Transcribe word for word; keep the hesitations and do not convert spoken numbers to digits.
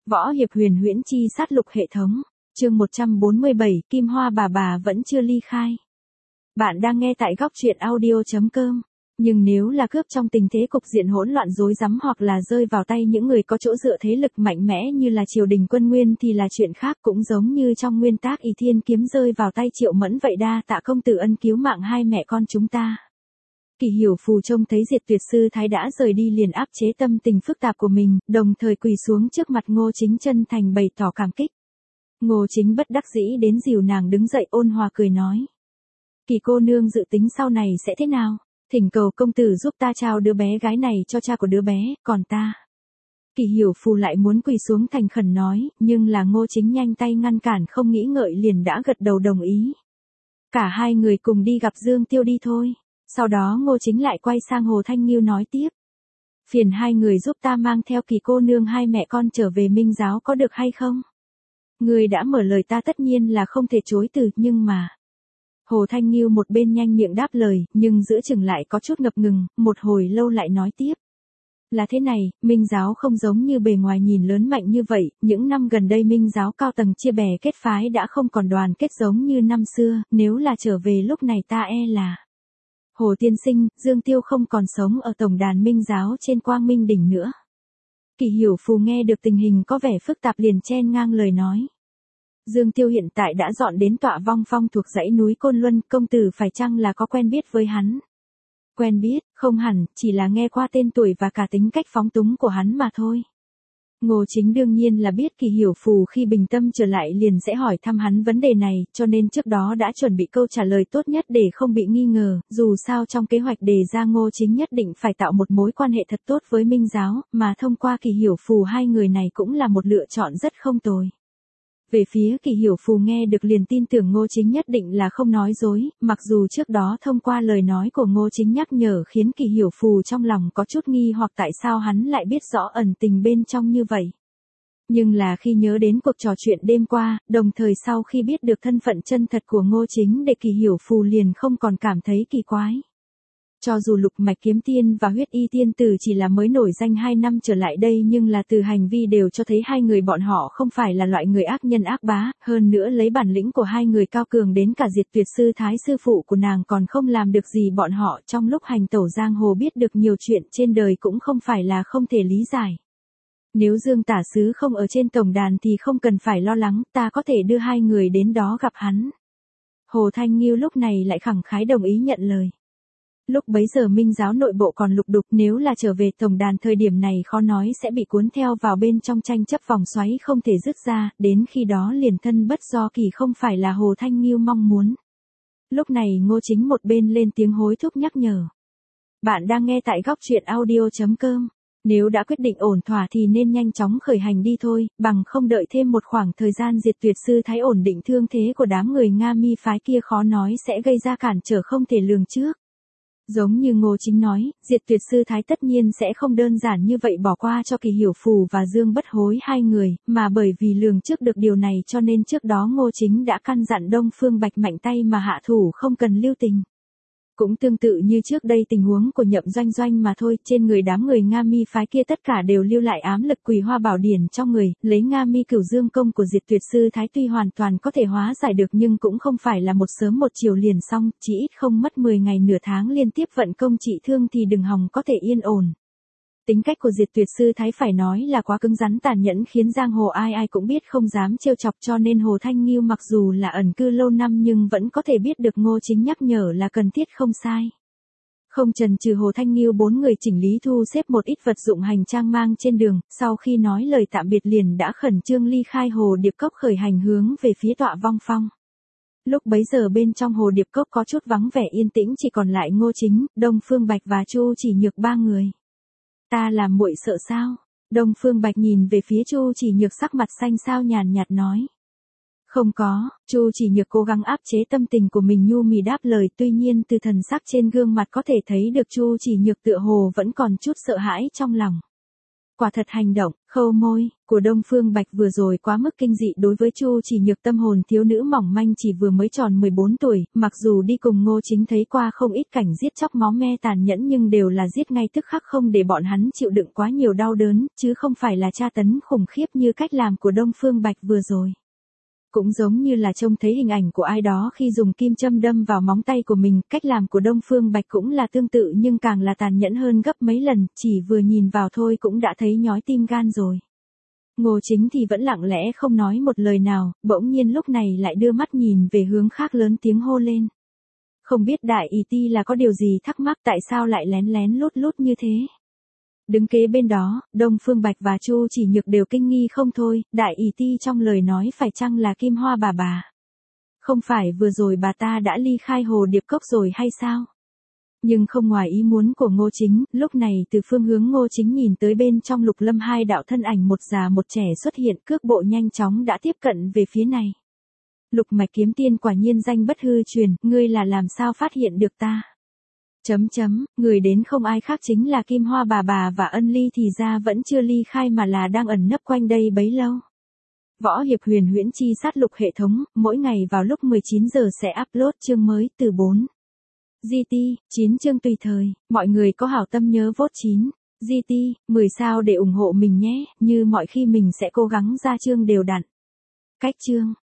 Võ hiệp huyền huyễn chi sát lục hệ thống. Chương một trăm bốn mươi bảy, Kim Hoa bà bà vẫn chưa ly khai. Bạn đang nghe tại góc truyện audio chấm com. Nhưng nếu là cướp trong tình thế cục diện hỗn loạn rối rắm hoặc là rơi vào tay những người có chỗ dựa thế lực mạnh mẽ như là triều đình quân Nguyên thì là chuyện khác, cũng giống như trong nguyên tác Ỷ Thiên kiếm rơi vào tay Triệu Mẫn vậy. Đa tạ công tử ân cứu mạng hai mẹ con chúng ta. Kỳ Hiểu Phù trông thấy Diệt Tuyệt Sư Thái đã rời đi liền áp chế tâm tình phức tạp của mình, đồng thời quỳ xuống trước mặt Ngô Chính chân thành bày tỏ cảm kích. Ngô Chính bất đắc dĩ đến dìu nàng đứng dậy, ôn hòa cười nói: Kỳ cô nương dự tính sau này sẽ thế nào? Thỉnh cầu công tử giúp ta trao đứa bé gái này cho cha của đứa bé, còn ta. Kỳ Hiểu Phù lại muốn quỳ xuống thành khẩn nói, nhưng là Ngô Chính nhanh tay ngăn cản, không nghĩ ngợi liền đã gật đầu đồng ý. Cả hai người cùng đi gặp Dương Tiêu đi thôi. Sau đó Ngô Chính lại quay sang Hồ Thanh Nghiêu nói tiếp: Phiền hai người giúp ta mang theo Kỳ cô nương hai mẹ con trở về Minh giáo có được hay không? Người đã mở lời ta tất nhiên là không thể chối từ, nhưng mà... Hồ Thanh Nghiêu một bên nhanh miệng đáp lời, nhưng giữa chừng lại có chút ngập ngừng, một hồi lâu lại nói tiếp. Là thế này, Minh giáo không giống như bề ngoài nhìn lớn mạnh như vậy, những năm gần đây Minh giáo cao tầng chia bè kết phái đã không còn đoàn kết giống như năm xưa, nếu là trở về lúc này ta e là... Hồ tiên sinh, Dương Tiêu không còn sống ở tổng đàn Minh giáo trên Quang Minh đỉnh nữa. Kỳ Hiểu Phù nghe được tình hình có vẻ phức tạp liền chen ngang lời nói. Dương Tiêu hiện tại đã dọn đến Tọa Vong Phong thuộc dãy núi Côn Luân, công tử phải chăng là có quen biết với hắn? Quen biết, không hẳn, chỉ là nghe qua tên tuổi và cả tính cách phóng túng của hắn mà thôi. Ngô Chính đương nhiên là biết Kỳ Hiểu Phù khi bình tâm trở lại liền sẽ hỏi thăm hắn vấn đề này, cho nên trước đó đã chuẩn bị câu trả lời tốt nhất để không bị nghi ngờ, dù sao trong kế hoạch đề ra Ngô Chính nhất định phải tạo một mối quan hệ thật tốt với Minh giáo, mà thông qua Kỳ Hiểu Phù hai người này cũng là một lựa chọn rất không tồi. Về phía Kỳ Hiểu Phù nghe được liền tin tưởng Ngô Chính nhất định là không nói dối, mặc dù trước đó thông qua lời nói của Ngô Chính nhắc nhở khiến Kỳ Hiểu Phù trong lòng có chút nghi hoặc tại sao hắn lại biết rõ ẩn tình bên trong như vậy. Nhưng là khi nhớ đến cuộc trò chuyện đêm qua, đồng thời sau khi biết được thân phận chân thật của Ngô Chính để Kỳ Hiểu Phù liền không còn cảm thấy kỳ quái. Cho dù Lục Mạch Kiếm Tiên và Huyết Y Tiên Tử chỉ là mới nổi danh hai năm trở lại đây nhưng là từ hành vi đều cho thấy hai người bọn họ không phải là loại người ác nhân ác bá, hơn nữa lấy bản lĩnh của hai người cao cường đến cả Diệt Tuyệt Sư Thái sư phụ của nàng còn không làm được gì bọn họ, trong lúc hành tẩu giang hồ biết được nhiều chuyện trên đời cũng không phải là không thể lý giải. Nếu Dương tả sứ không ở trên tổng đàn thì không cần phải lo lắng, ta có thể đưa hai người đến đó gặp hắn. Hồ Thanh Nghiêu lúc này lại khẳng khái đồng ý nhận lời. Lúc bấy giờ Minh giáo nội bộ còn lục đục, nếu là trở về tổng đàn thời điểm này khó nói sẽ bị cuốn theo vào bên trong tranh chấp vòng xoáy không thể dứt ra, đến khi đó liền thân bất do kỳ không phải là Hồ Thanh Nghiêu mong muốn. Lúc này Ngô Chính một bên lên tiếng hối thúc nhắc nhở. Bạn đang nghe tại góc truyện audio chấm com. Nếu đã quyết định ổn thỏa thì nên nhanh chóng khởi hành đi thôi, bằng không đợi thêm một khoảng thời gian Diệt Tuyệt Sư Thái ổn định thương thế của đám người Nga Mi phái kia khó nói sẽ gây ra cản trở không thể lường trước. Giống như Ngô Chính nói, Diệt Tuyệt Sư Thái tất nhiên sẽ không đơn giản như vậy bỏ qua cho Kỳ Hiểu Phù và Dương Bất Hối hai người, mà bởi vì lường trước được điều này cho nên trước đó Ngô Chính đã căn dặn Đông Phương Bạch mạnh tay mà hạ thủ không cần lưu tình. Cũng tương tự như trước đây tình huống của Nhậm Doanh Doanh mà thôi, trên người đám người Nga Mi phái kia tất cả đều lưu lại ám lực Quỳ Hoa Bảo Điển trong người, lấy Nga Mi Cửu Dương công của Diệt Tuyệt Sư Thái tuy hoàn toàn có thể hóa giải được nhưng cũng không phải là một sớm một chiều liền xong, chỉ ít không mất mười ngày nửa tháng liên tiếp vận công trị thương thì đừng hòng có thể yên ổn. Tính cách của Diệt Tuyệt Sư Thái phải nói là quá cứng rắn tàn nhẫn khiến giang hồ ai ai cũng biết không dám trêu chọc, cho nên Hồ Thanh Nghiêu mặc dù là ẩn cư lâu năm nhưng vẫn có thể biết được Ngô Chính nhắc nhở là cần thiết không sai. Không chần chừ Hồ Thanh Nghiêu bốn người chỉnh lý thu xếp một ít vật dụng hành trang mang trên đường, sau khi nói lời tạm biệt liền đã khẩn trương ly khai Hồ Điệp Cốc khởi hành hướng về phía Tọa Vong Phong. Lúc bấy giờ bên trong Hồ Điệp Cốc có chút vắng vẻ yên tĩnh, chỉ còn lại Ngô Chính, Đông Phương Bạch và Chu Chỉ Nhược ba người. Ta làm muội sợ sao? Đông Phương Bạch nhìn về phía Chu Chỉ Nhược sắc mặt xanh xao nhàn nhạt nói. Không có, Chu Chỉ Nhược cố gắng áp chế tâm tình của mình nhu mì đáp lời, tuy nhiên từ thần sắc trên gương mặt có thể thấy được Chu Chỉ Nhược tựa hồ vẫn còn chút sợ hãi trong lòng. quả thật hành động, khâu môi, của Đông Phương Bạch vừa rồi quá mức kinh dị đối với Chu Chỉ Nhược tâm hồn thiếu nữ mỏng manh chỉ vừa mới tròn mười bốn tuổi, mặc dù đi cùng Ngô Chính thấy qua không ít cảnh giết chóc máu me tàn nhẫn nhưng đều là giết ngay tức khắc không để bọn hắn chịu đựng quá nhiều đau đớn, chứ không phải là tra tấn khủng khiếp như cách làm của Đông Phương Bạch vừa rồi. Cũng giống như là trông thấy hình ảnh của ai đó khi dùng kim châm đâm vào móng tay của mình, cách làm của Đông Phương Bạch cũng là tương tự nhưng càng là tàn nhẫn hơn gấp mấy lần, chỉ vừa nhìn vào thôi cũng đã thấy nhói tim gan rồi. Ngô Chính thì vẫn lặng lẽ không nói một lời nào, bỗng nhiên lúc này lại đưa mắt nhìn về hướng khác lớn tiếng hô lên. Không biết đại y ti là có điều gì thắc mắc tại sao lại lén lén lút lút như thế. Đứng kế bên đó, Đông Phương Bạch và Chu Chỉ Nhược đều kinh nghi không thôi, đại y ti trong lời nói phải chăng là Kim Hoa bà bà? Không phải vừa rồi bà ta đã ly khai Hồ Điệp Cốc rồi hay sao? Nhưng không ngoài ý muốn của Ngô Chính, lúc này từ phương hướng Ngô Chính nhìn tới bên trong Lục Lâm hai đạo thân ảnh một già một trẻ xuất hiện, cước bộ nhanh chóng đã tiếp cận về phía này. Lục Mạch Kiếm Tiên quả nhiên danh bất hư truyền, ngươi là làm sao phát hiện được ta? Chấm chấm, người đến không ai khác chính là Kim Hoa bà bà và Ân Ly thì ra vẫn chưa ly khai mà là đang ẩn nấp quanh đây bấy lâu. Võ Hiệp Huyền Huyễn Chi Sát Lục hệ thống, mỗi ngày vào lúc mười chín giờ sẽ upload chương mới từ bốn. giê tê, chín chương tùy thời, mọi người có hảo tâm nhớ vote chín. giê tê, mười sao để ủng hộ mình nhé, như mọi khi mình sẽ cố gắng ra chương đều đặn. Cách chương.